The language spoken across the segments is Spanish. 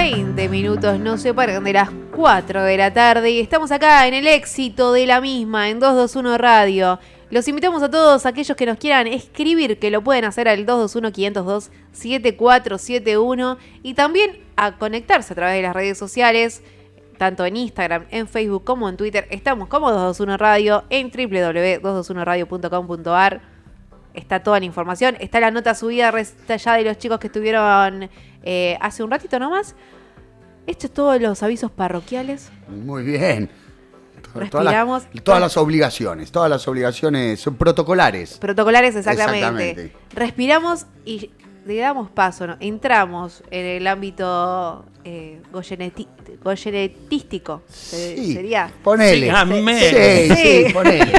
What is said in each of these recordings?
20 minutos nos separan de las 4 de la tarde y estamos acá en el éxito de la misma, en 221 Radio. Los invitamos a todos aquellos que nos quieran escribir, que lo pueden hacer al 221-502-7471 y también a conectarse a través de las redes sociales, tanto en Instagram, en Facebook como en Twitter. Estamos como 221 Radio en www.221radio.com.ar. Está toda la información, está la nota subida ya de los chicos que estuvieron hace un ratito nomás. Esto es todos los avisos parroquiales. Muy bien. Respiramos. Todas las obligaciones son protocolares. Protocolares, exactamente. Respiramos y le damos paso, ¿no? Entramos en el ámbito goyenetístico. Sí, sería. Ponele. Sí, ponele.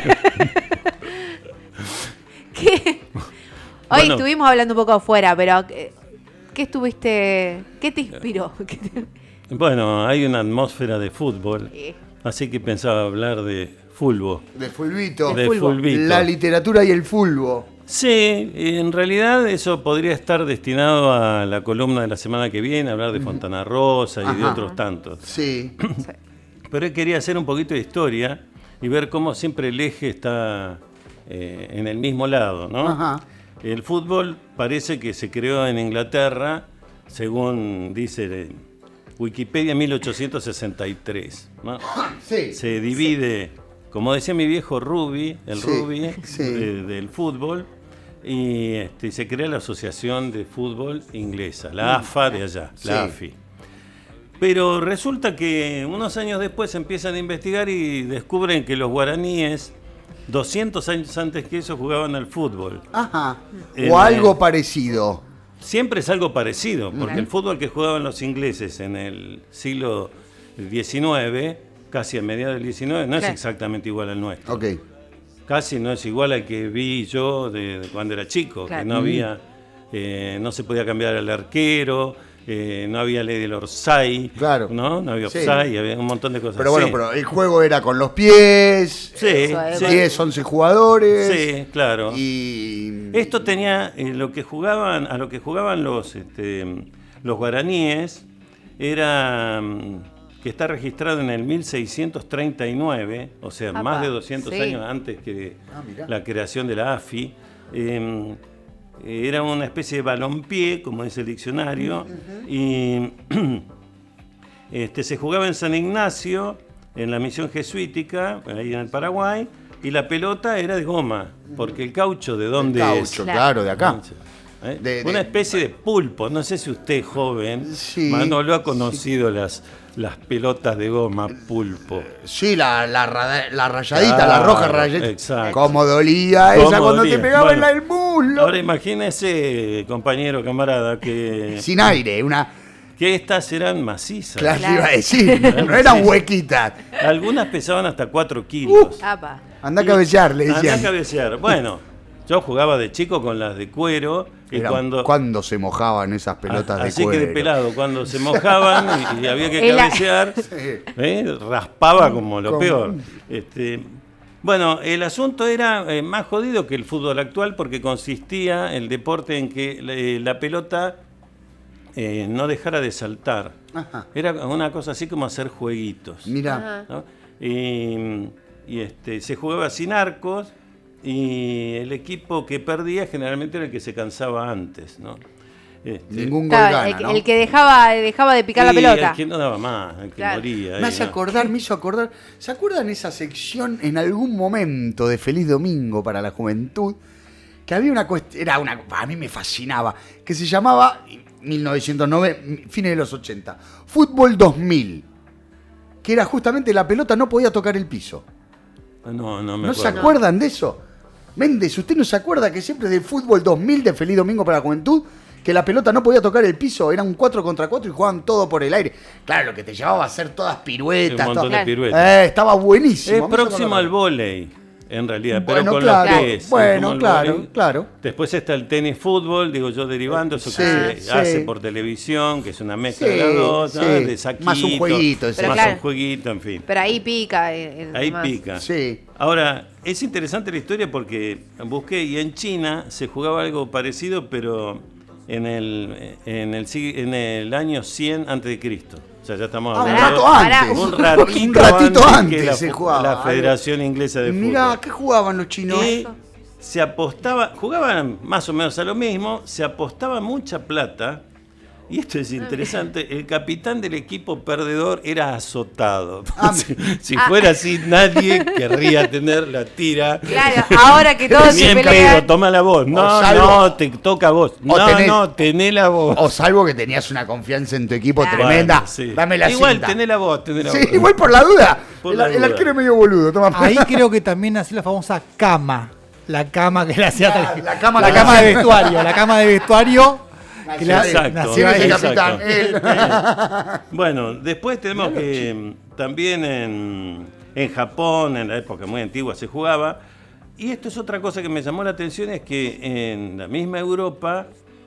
Hoy Bueno, estuvimos hablando un poco afuera, pero ¿qué te inspiró? Bueno, hay una atmósfera de fútbol, así que pensaba hablar de fulbo. De fulbito. De fulbito. La literatura y el fulbo. Sí, en realidad eso podría estar destinado a la columna de la semana que viene, hablar de Fontana Rosa y de otros tantos. Sí. Pero él quería hacer un poquito de historia y ver cómo siempre el eje está en el mismo lado, ¿no? Ajá. El fútbol parece que se creó en Inglaterra, según dice Wikipedia, 1863, ¿no? Sí. Se divide, como decía mi viejo Ruby, Sí. del fútbol, y se crea la Asociación de Fútbol Inglesa, la AFA de allá, la AFI. Pero resulta que unos años después empiezan a investigar y descubren que los guaraníes, 200 años antes que eso, jugaban al fútbol. Ajá. O algo parecido. Siempre es algo parecido, porque el fútbol que jugaban los ingleses en el siglo XIX, casi a mediados del XIX, no es exactamente igual al nuestro. Ok. Casi no es igual al que vi yo de cuando era chico, Claro. que no había, no se podía cambiar al arquero, no había ley del offside, Claro. no había offside, había un montón de cosas. Pero bueno, pero el juego era con los pies. Sí, 10, 11 jugadores. sí, claro. Y Esto tenía a lo que jugaban los guaraníes era que está registrado en el 1639, o sea, más de 200 años antes que la creación de la AFI. Era una especie de balompié, como dice el diccionario, y se jugaba en San Ignacio, en la misión jesuítica, ahí en el Paraguay, y la pelota era de goma, porque el caucho, ¿de dónde el es? caucho, claro, de acá. Una especie de pulpo. No sé si usted, joven, Sí, Manolo, ha conocido las pelotas de goma pulpo. Sí, la rayadita, la roja rayadita. Exacto. Cómo dolía Cómo esa cuando dolía. te pegaba Bueno, en el muslo. Ahora imagínese, compañero, camarada, que Sin aire, que estas eran macizas. clase iba a decir, no eran huequitas. Algunas pesaban hasta 4 kilos. Anda a cabecear, le Andá decían. a cabecear. Bueno, yo jugaba de chico con las de cuero. Y cuando se mojaban esas pelotas de así cuero. que de pelado, cuando se mojaban y había que cabecear, raspaba como lo peor. Bueno, el asunto era más jodido que el fútbol actual porque consistía el deporte en que la pelota no dejara de saltar. Ajá. Era una cosa así como hacer jueguitos. Mira. ¿No? Y se jugaba sin arcos. Y el equipo que perdía generalmente era el que se cansaba antes, ¿no? Ningún gol gana, ¿no? El que dejaba de picar la pelota. El que no daba más, el que moría. Me hizo acordar. ¿Se acuerdan esa sección en algún momento de Feliz Domingo para la Juventud? Que había una cuestión, a mí me fascinaba, que se llamaba, 1909, fines de los 80, Fútbol 2000, que era justamente la pelota no podía tocar el piso. No me acuerdo. ¿No se acuerdan de eso? Méndez, ¿usted no se acuerda que siempre del Fútbol 2000 de Feliz Domingo para la Juventud, que la pelota no podía tocar el piso, era un 4 contra 4 y jugaban todo por el aire? Claro, lo que te llevaba a hacer todas piruetas. Un montón de piruetas. Estaba buenísimo. Es próximo al vóley, en realidad, pero Bueno, con claro, los pies. bueno, como el vóley. claro. Después está el tenis fútbol, digo yo, derivando eso que se hace por televisión, que es una mezcla de las dos, ¿no? De saquito, más un jueguito. un jueguito, en fin. Pero ahí pica. Ahí pica. Sí. Ahora, es interesante la historia porque busqué y en China se jugaba algo parecido, pero en el año 100 a.C. O sea, ya estamos un hablando rato antes. Un ratito antes que se jugaba. La Federación Inglesa de Fútbol. Mirá, ¿qué jugaban los chinos? Se apostaba, jugaban más o menos a lo mismo, se apostaba mucha plata. Y esto es interesante, el capitán del equipo perdedor era azotado. Si fuera así, nadie querría tener la tira. Claro, ahora que todos se pelean. Toma la voz. No, te toca a vos. Tené la voz. O salvo que tenías una confianza en tu equipo tremenda. Bueno, sí. Dame la igual, cinta. tené la voz. Sí, igual por la duda. El arquero es medio boludo. Toma. Ahí creo que también nació la famosa cama. La cama que le hacía la cama de vestuario. La cama de vestuario. Exacto. Bueno, después tenemos que también en Japón, en la época muy antigua, se jugaba. Y esto es otra cosa que me llamó la atención, es que en la misma Europa,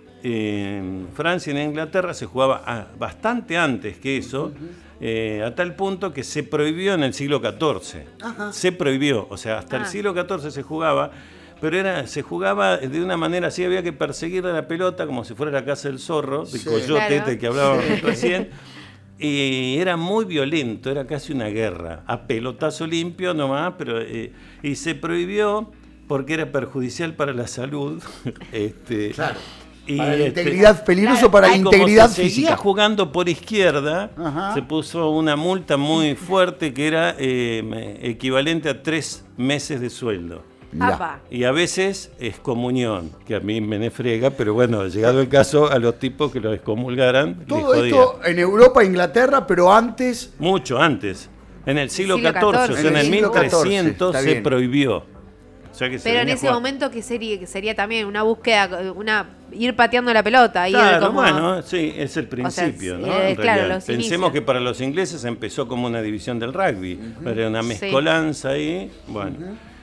en Francia y en Inglaterra, se jugaba bastante antes que eso, a tal punto que se prohibió en el siglo XIV. Ajá. Se prohibió, o sea, hasta el siglo XIV se jugaba. Pero se jugaba de una manera así, había que perseguir a la pelota como si fuera la casa del zorro, del coyote del que hablábamos recién. Y era muy violento, era casi una guerra, a pelotazo limpio nomás, pero y se prohibió porque era perjudicial para la salud. Claro. Y para la integridad, peligroso para la integridad física. Seguía jugando por izquierda, se puso una multa muy fuerte que era equivalente a 3 meses de sueldo. Mirá. Y a veces excomunión, que a mí me frega, pero bueno, llegado el caso, a los tipos que lo excomulgaran. Todo esto en Europa, Inglaterra, pero antes. Mucho antes. En el siglo XIV, o sea, en el 1300 se prohibió. O sea que pero en ese momento, ¿qué sería? Que sería también una búsqueda, ir pateando la pelota. Claro, bueno, sí, es el principio, ¿no? Claro, pensemos que para los ingleses empezó como una división del rugby, era una mezcolanza ahí, bueno.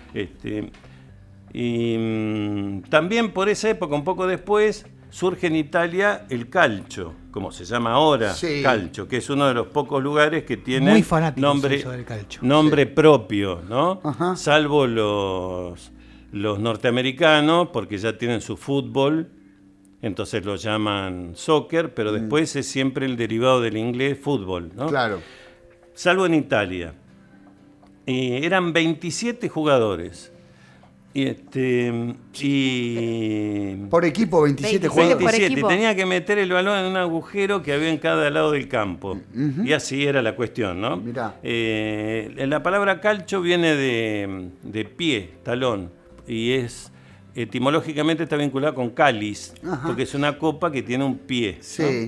Y también por esa época, un poco después, surge en Italia el calcio, como se llama ahora, calcio, que es uno de los pocos lugares que tiene nombre propio, ¿no? Ajá. Salvo los norteamericanos, porque ya tienen su fútbol, entonces lo llaman soccer, pero después es siempre el derivado del inglés fútbol, ¿no? Claro. Salvo en Italia. Eran 27 jugadores. Y por equipo, 27 jugadores. 27. Tenía que meter el balón en un agujero que había en cada lado del campo. Y así era la cuestión, ¿no? Mirá. La palabra calcio viene de pie, talón. Y etimológicamente está vinculada con cáliz, porque es una copa que tiene un pie. Sí.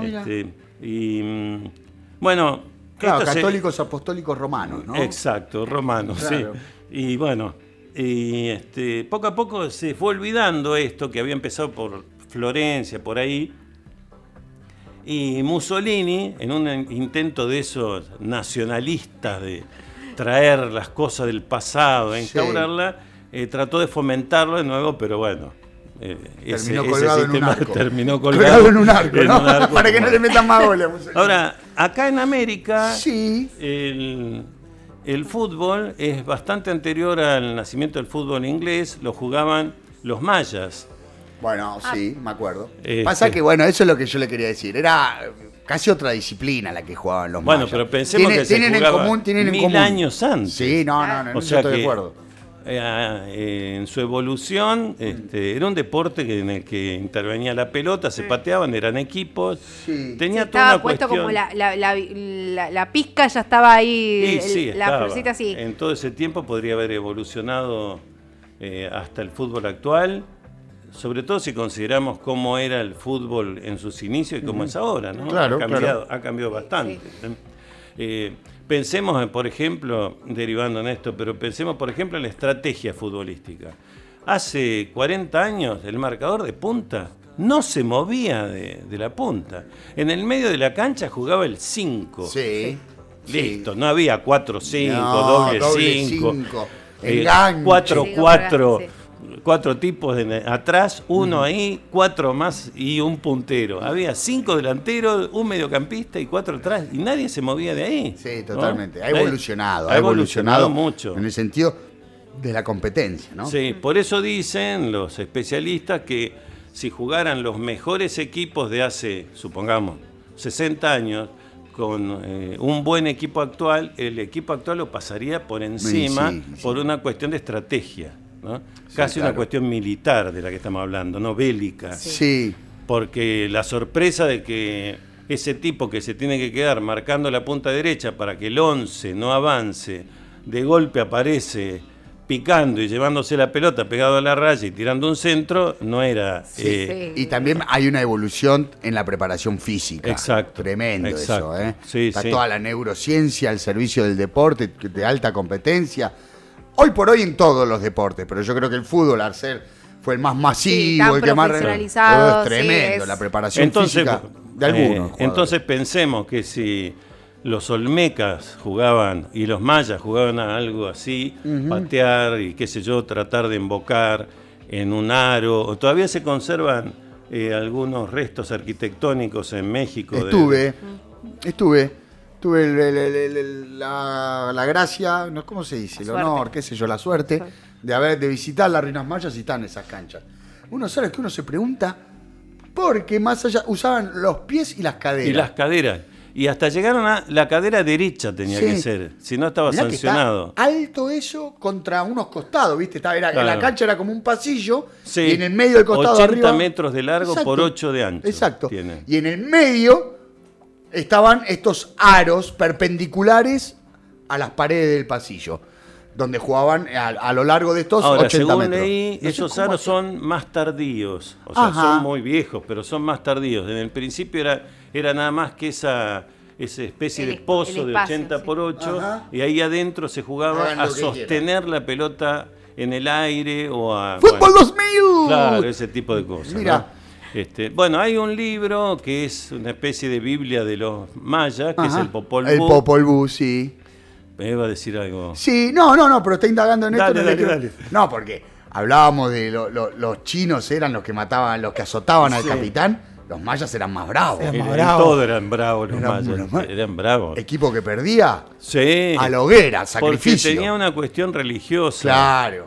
¿No? Bueno. Claro, católicos apostólicos romanos, ¿no? Exacto, romanos, claro. Sí. Y bueno, poco a poco se fue olvidando esto, que había empezado por Florencia, por ahí. Y Mussolini, en un intento de esos nacionalistas de traer las cosas del pasado, de instaurarla, trató de fomentarlo de nuevo, pero bueno. Terminó colgado en un arco, ¿no? Para que no le metan más goles. Ahora, acá en América, el fútbol es bastante anterior al nacimiento del fútbol inglés, lo jugaban los mayas. Bueno, sí, me acuerdo. Pasa que, bueno, eso es lo que yo le quería decir. Era casi otra disciplina la que jugaban los mayas. Bueno, pero pensemos que se jugaba mil años antes. Sí, no, o sea, estoy de acuerdo. En su evolución era un deporte en el que intervenía la pelota, se pateaban, eran equipos, tenía toda una puesto cuestión. Como la pizca ya estaba ahí, la florcita así. En todo ese tiempo podría haber evolucionado hasta el fútbol actual, sobre todo si consideramos cómo era el fútbol en sus inicios y cómo es ahora, ¿no? Claro, ha cambiado bastante. Pensemos, por ejemplo, derivando en esto, pero pensemos, por ejemplo, en la estrategia futbolística. Hace 40 años el marcador de punta no se movía de la punta. En el medio de la cancha jugaba el 5. Sí. Listo, no había 4-5, doble 5, enganche. 4-4. 4 tipos atrás, uno ahí, 4 más y un puntero. Había 5 delanteros, un mediocampista y 4 atrás, y nadie se movía de ahí. Sí, totalmente. ¿No? Ha evolucionado. Ha evolucionado mucho. En el sentido de la competencia, ¿no? Sí, por eso dicen los especialistas que si jugaran los mejores equipos de hace, supongamos, 60 años, con un buen equipo actual, el equipo actual lo pasaría por encima por una cuestión de estrategia, ¿no? Casi una cuestión militar de la que estamos hablando, no bélica. Sí. Porque la sorpresa de que ese tipo que se tiene que quedar marcando la punta derecha para que el 11 no avance, de golpe aparece picando y llevándose la pelota pegado a la raya y tirando un centro, no era... Y también hay una evolución en la preparación física. Exacto. Tremendo exacto. eso, ¿eh? Sí, Está toda la neurociencia al servicio del deporte de alta competencia. Hoy por hoy en todos los deportes, pero yo creo que el fútbol, al ser, fue el más masivo, el que más... profesionalizado, es tremendo, la preparación física de algunos. Entonces pensemos que si... los olmecas jugaban y los mayas jugaban a algo así, patear y qué sé yo, tratar de embocar en un aro. O todavía se conservan algunos restos arquitectónicos en México. Estuve la gracia, no, ¿cómo se dice? El honor, qué sé yo, la suerte de visitar las ruinas mayas y están en esas canchas. Uno sabe que uno se pregunta por qué más allá usaban los pies y las caderas. Y las caderas. Y hasta llegaron a la cadera derecha tenía que ser, si no estaba sancionado. Que está alto eso contra unos costados, ¿viste? La cancha era como un pasillo y en el medio del costado 80 arriba... metros de largo por 8 de ancho. Exacto. Tiene. Y en el medio estaban estos aros perpendiculares a las paredes del pasillo, donde jugaban a lo largo de estos 80 según metros. Leí, esos aros son más tardíos, o sea, son muy viejos, pero son más tardíos. En el principio era nada más que esa especie de pozo de 80 por 8, y ahí adentro se jugaba a sostener la pelota en el aire o a... ¡Fútbol 2000! Claro, ese tipo de cosas. Mira. ¿No? Bueno, hay un libro que es una especie de Biblia de los mayas, que es el Popol Vuh. El Popol Vuh, sí. Me iba a decir algo. Sí, no, pero está indagando en esto. Dale. No, porque hablábamos de los chinos eran los que mataban, los que azotaban al capitán. Los mayas eran más bravos. Todos eran bravos los mayas. Eran bravos. Equipo que perdía, a la hoguera, sacrificio. Porque tenía una cuestión religiosa. Claro.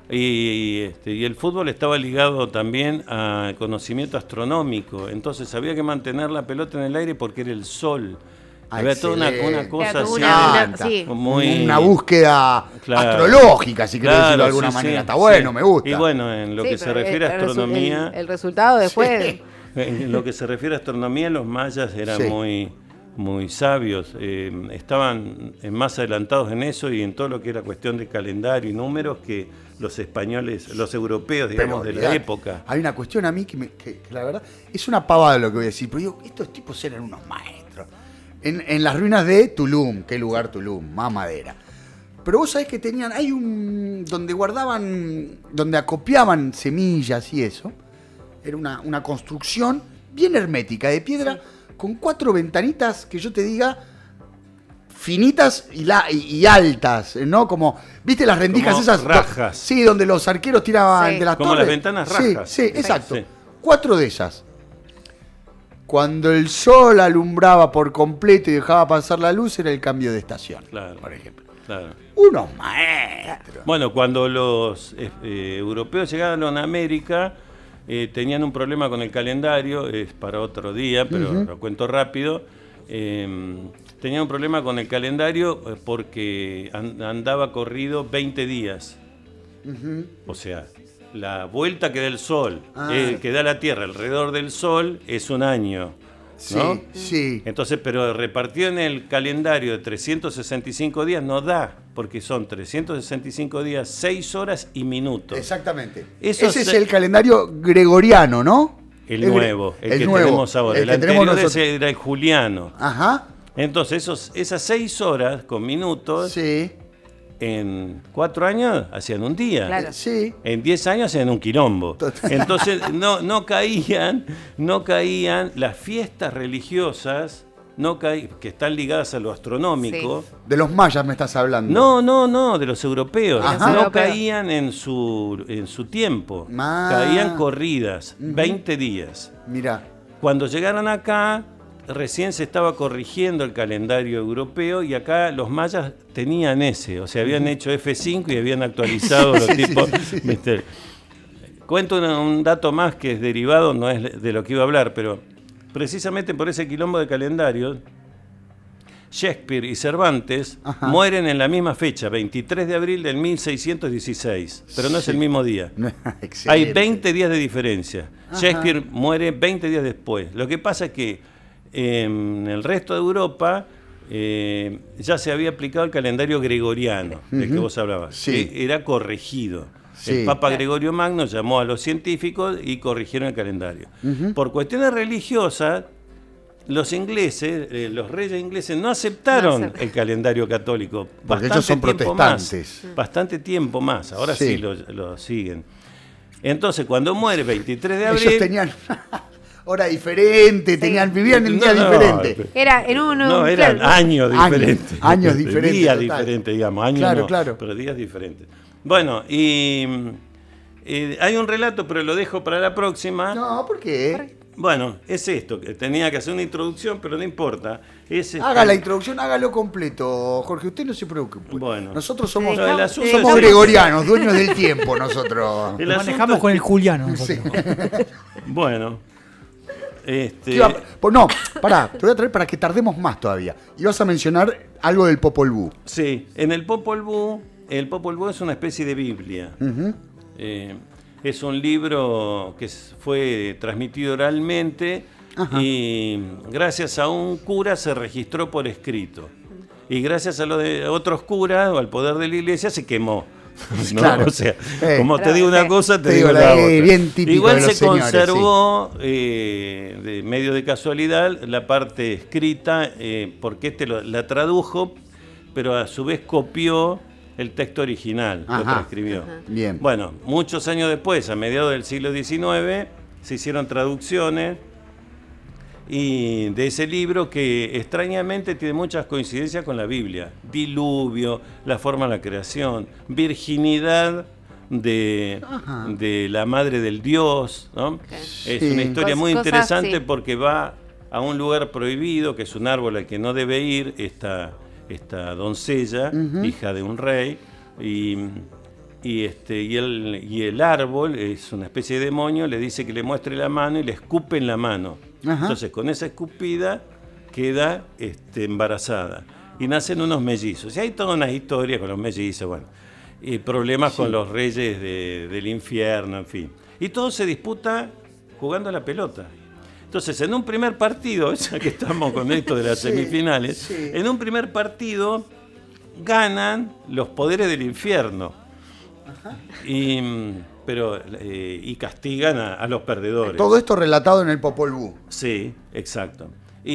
Y el fútbol estaba ligado también a conocimiento astronómico. Entonces había que mantener la pelota en el aire porque era el sol. Había toda una cosa así. Una búsqueda astrológica, si querés decirlo de alguna manera. Está bueno, me gusta. Y bueno, en lo que se refiere a astronomía... El resultado después... En lo que se refiere a astronomía, los mayas eran muy sabios. Estaban más adelantados en eso y en todo lo que era cuestión de calendario y números que los españoles, los europeos, digamos, de la época. Hay una cuestión a mí que la verdad es una pavada lo que voy a decir, pero digo, estos tipos eran unos maestros. En las ruinas de Tulum, qué lugar Tulum, más madera. Pero vos sabés que tenían, donde acopiaban semillas y eso. Era una construcción bien hermética, de piedra, con 4 ventanitas que yo te diga, finitas y altas, ¿no? Como, ¿viste las rendijas como esas? Rajas. Sí, donde los arqueros tiraban de las como torres. Las ventanas rajas. Sí, exacto. 4 de esas. Cuando el sol alumbraba por completo y dejaba pasar la luz, era el cambio de estación, por ejemplo. Claro. Unos maestros. Bueno, cuando los europeos llegaron a América, tenían un problema con el calendario, es para otro día, pero lo cuento rápido. Tenían un problema con el calendario porque andaba corrido 20 días. O sea, la vuelta que da el Sol, que da la Tierra alrededor del Sol, es un año. ¿no? Sí. Entonces, pero repartido en el calendario de 365 días no da, porque son 365 días, 6 horas y minutos. Exactamente. Ese es el calendario gregoriano, ¿no? El nuevo, el que tenemos ahora. El anterior era el juliano. Ajá. Entonces, esas 6 horas con minutos, en 4 años hacían un día. Claro. En 10 años hacían un quilombo. Total. Entonces, no caían las fiestas religiosas, que están ligadas a lo astronómico. De los mayas me estás hablando. No, de los europeos. Ajá. No caían en su tiempo. Caían corridas, 20 días. Mirá. Cuando llegaron acá, recién se estaba corrigiendo el calendario europeo y acá los mayas tenían ese. O sea, habían hecho F5 y habían actualizado los tipos. cuento un dato más que es derivado, no es de lo que iba a hablar, pero precisamente por ese quilombo de calendarios, Shakespeare y Cervantes mueren en la misma fecha, 23 de abril del 1616, pero no es el mismo día. Hay 20 días de diferencia. Shakespeare muere 20 días después. Lo que pasa es que en el resto de Europa ya se había aplicado el calendario gregoriano, del que vos hablabas, que era corregido. El Papa Gregorio Magno llamó a los científicos y corrigieron el calendario. Por cuestiones religiosas, los ingleses, los reyes ingleses no aceptaron el calendario católico. Porque ellos son protestantes. Bastante tiempo más, ahora sí lo siguen. Entonces, cuando muere 23 de abril... Ellos tenían hora diferente, vivían en días diferentes. Era en uno... eran años diferentes. Años diferentes. Días diferentes, digamos. Años claro. Pero días diferentes. Bueno, y hay un relato, pero lo dejo para la próxima. No, ¿por qué? Bueno, es esto, que tenía que hacer una introducción, pero no importa. Haga la introducción, hágalo completo, Jorge, usted no se preocupe. Bueno. Nosotros somos gregorianos, dueños del tiempo nosotros. Lo manejamos con el Juliano. Bueno. No, pará, te voy a traer para que tardemos más todavía. Y vas a mencionar algo del Popol Vuh. Sí, en el Popol Vuh es una especie de Biblia. Es un libro que fue transmitido oralmente y gracias a un cura se registró por escrito. Y gracias a los de otros curas o al poder de la iglesia se quemó. ¿No? Claro. O sea, como te digo una cosa, te digo la otra. Bien típico. Igual de los se conservó, señores, de medio de casualidad, la parte escrita, porque la tradujo, pero a su vez copió el texto original, lo transcribió. Bien. Bueno, muchos años después, a mediados del siglo XIX, se hicieron traducciones y de ese libro que extrañamente tiene muchas coincidencias con la Biblia. Diluvio, la forma de la creación, virginidad de la madre del Dios, ¿no? Es una historia muy interesante porque va a un lugar prohibido, que es un árbol al que no debe ir esta doncella, hija de un rey, y el árbol es una especie de demonio, le dice que le muestre la mano y le escupe en la mano. Entonces, con esa escupida queda embarazada. Y nacen unos mellizos. Y hay toda una historia con los mellizos, bueno, y problemas con los reyes del infierno, en fin. Y todo se disputa jugando a la pelota. Entonces, en un primer partido, ya que estamos con esto de las semifinales, en un primer partido ganan los poderes del infierno y castigan a los perdedores. Todo esto relatado en el Popol Vuh. Sí, exacto.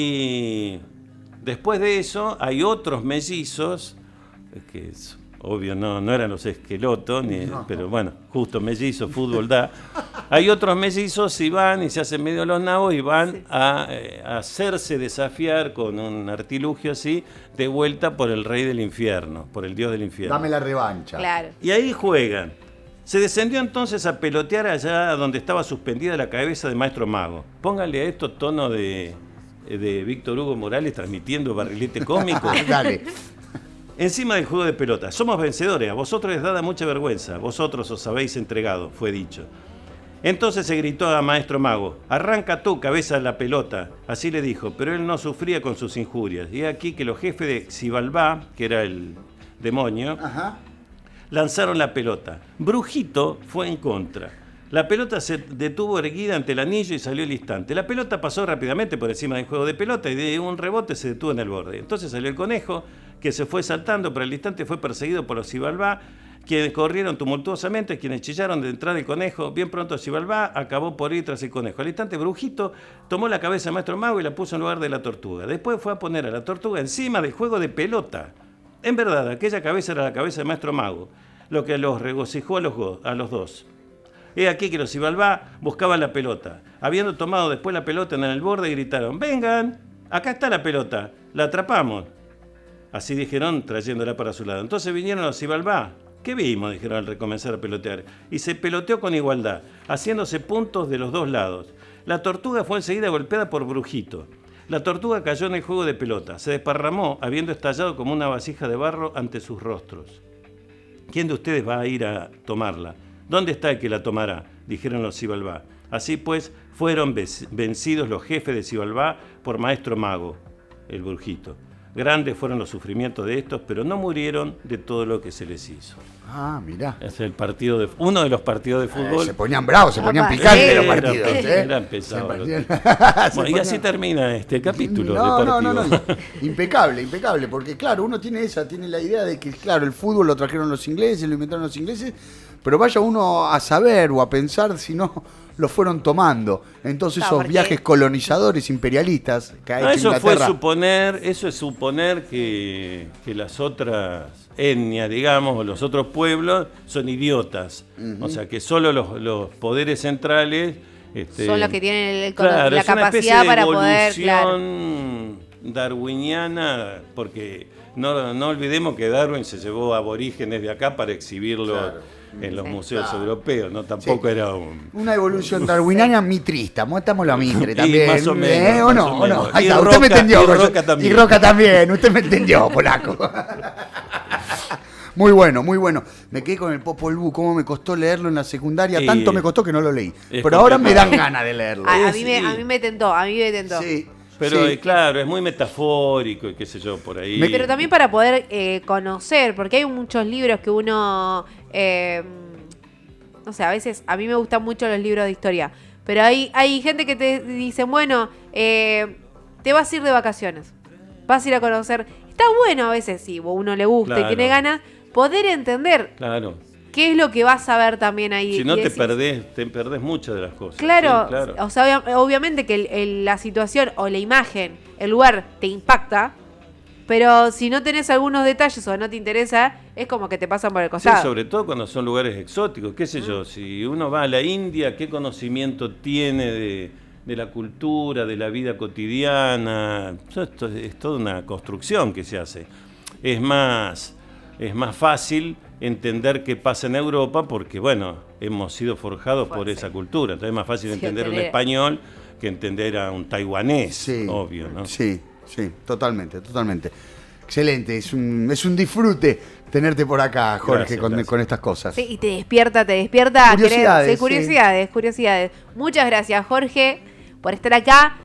Y después de eso hay otros mellizos que obvio no eran los esquelotos, pero bueno, justo mellizos, fútbol da. Hay otros mellizos y van y se hacen medio los nabos y van a hacerse desafiar con un artilugio así, de vuelta por el rey del infierno, por el dios del infierno. Dame la revancha. Claro. Y ahí juegan. Se descendió entonces a pelotear allá donde estaba suspendida la cabeza del maestro mago. Pónganle a esto tono de Víctor Hugo Morales transmitiendo barrilete cómico. Dale. Encima del juego de pelota. Somos vencedores, a vosotros les da mucha vergüenza, vosotros os habéis entregado, fue dicho. Entonces se gritó a Maestro Mago, arranca tú, cabeza de la pelota. Así le dijo, pero él no sufría con sus injurias. Y aquí que los jefes de Xibalbá, que era el demonio, lanzaron la pelota. Brujito fue en contra. La pelota se detuvo erguida ante el anillo y salió al instante. La pelota pasó rápidamente por encima del juego de pelota y de un rebote se detuvo en el borde. Entonces salió el conejo, que se fue saltando, pero al instante fue perseguido por los Xibalbá, quienes corrieron tumultuosamente, quienes chillaron de entrar el conejo. Bien pronto Xibalbá acabó por ir tras el conejo. Al instante Brujito tomó la cabeza del maestro mago y la puso en lugar de la tortuga. Después fue a poner a la tortuga encima del juego de pelota. En verdad, aquella cabeza era la cabeza del maestro mago, lo que los regocijó a los dos. He aquí que los Xibalbá buscaban la pelota. Habiendo tomado después la pelota en el borde, gritaron, ¡vengan! Acá está la pelota, la atrapamos. Así dijeron, trayéndola para su lado. Entonces vinieron los Xibalbá. ¿Qué vimos? Dijeron al recomenzar a pelotear. Y se peloteó con igualdad, haciéndose puntos de los dos lados. La tortuga fue enseguida golpeada por Brujito. La tortuga cayó en el juego de pelota. Se desparramó, habiendo estallado como una vasija de barro ante sus rostros. ¿Quién de ustedes va a ir a tomarla? ¿Dónde está el que la tomará? dijeron los Xibalbá. Así pues, fueron vencidos los jefes de Xibalbá por Maestro Mago, el brujito. Grandes fueron los sufrimientos de estos, pero no murieron de todo lo que se les hizo. Ah, mirá. Es uno de los partidos de fútbol. Se ponían bravos, se ponían picantes los partidos. Eran pesados. Bueno, y así termina este capítulo deportivo. No. Impecable, porque claro, uno tiene la idea de que, claro, el fútbol lo trajeron los ingleses, lo inventaron los ingleses, pero vaya uno a saber o a pensar si no lo fueron tomando. Entonces esos viajes colonizadores imperialistas que ha hecho Inglaterra. Eso es suponer que las otras etnias, digamos, o los otros pueblos son idiotas. O sea, que solo los poderes centrales son los que tienen la capacidad para poder, darwiniana, porque no olvidemos que Darwin se llevó aborígenes de acá para exhibirlo en los museos europeos, ¿no? Tampoco era una evolución darwiniana mitrista, metámoslo a Mitre también. Más o menos. ¿O no? Ahí está, usted me entendió. Y Roca también, usted me entendió, polaco. Muy bueno. Me quedé con el Popol Vuh, cómo me costó leerlo en la secundaria, tanto me costó que no lo leí. Pero ahora me dan ganas de leerlo. A mí me tentó. Sí. Pero claro, es muy metafórico y qué sé yo, por ahí. Pero también para poder conocer, porque hay muchos libros que uno... no sé, a veces a mí me gustan mucho los libros de historia, pero hay gente que te dice, bueno, te vas a ir de vacaciones, vas a ir a conocer. Está bueno a veces, si uno le gusta y tiene ganas, poder entender qué es lo que vas a ver también ahí. Si no te perdés muchas de las cosas. Claro. O sea, obviamente que la situación o la imagen, el lugar te impacta, pero si no tenés algunos detalles o no te interesa, es como que te pasan por el costado. Sí, sobre todo cuando son lugares exóticos, qué sé yo, si uno va a la India, ¿qué conocimiento tiene de la cultura, de la vida cotidiana? Esto es toda una construcción que se hace. Es más fácil entender qué pasa en Europa porque, bueno, hemos sido forjados por esa cultura. Entonces es más fácil entender un español que entender a un taiwanés, obvio, ¿no? Sí, totalmente. Excelente, es un disfrute tenerte por acá, Jorge, gracias. Con estas cosas. Sí, y te despierta. Curiosidades. Muchas gracias, Jorge, por estar acá.